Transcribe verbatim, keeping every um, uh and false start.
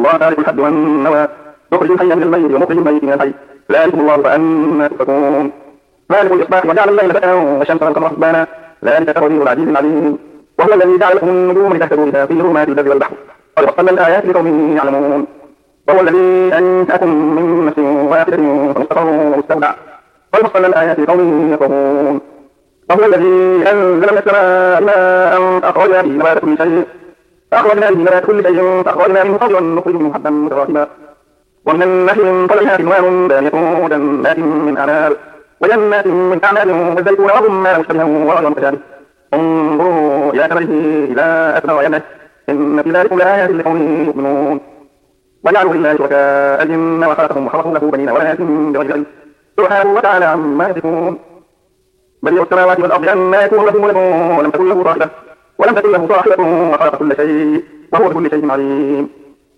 الله فالق الحب والنوى يخرج الحي من الميت ومخرج الميت من الحي ذلكم الله فأنا تؤفكون مالك الإصباح وجعل الليل سكنا والشمس والقمر حسبانا ذلك تقدير العزيز العليم وهو الذي جعل لكم النجوم لتهتدوا بها في ظلمات البر والبحر قد فصلنا الآيات لقوم يعلمون وهو الذي أنشأكم من نفس واحدة فمستقر ومستودع قد فصلنا الآيات لقوم يفقهون وهو الذي أنزل من السماء ماء فأخرجنا به نبات كل شيء فأخرجنا به نبات كل شيء فأخرجنا منه خضرا نخرج منه حبا متراكبا ومن النخل من طلعها كنوان دانية وجنات من أعناب وجنات من أعناب والزيتون والرمان مشتبها وغير متشابه انظروا إلى ثمره إذا أثمر وينعه إن في ذلكم لآيات لقوم يؤمنون وجعلوا لله شركاء الجن وخلقهم وخلقوا له بنين وبنات بغير علم سبحانه وتعالى عما يصفون بديع السماوات والأرض أنى يكون له ولد ولم تكن له صاحبة ولم تكن له صاحبة وخلق كل شيء وهو بكل شيء عليم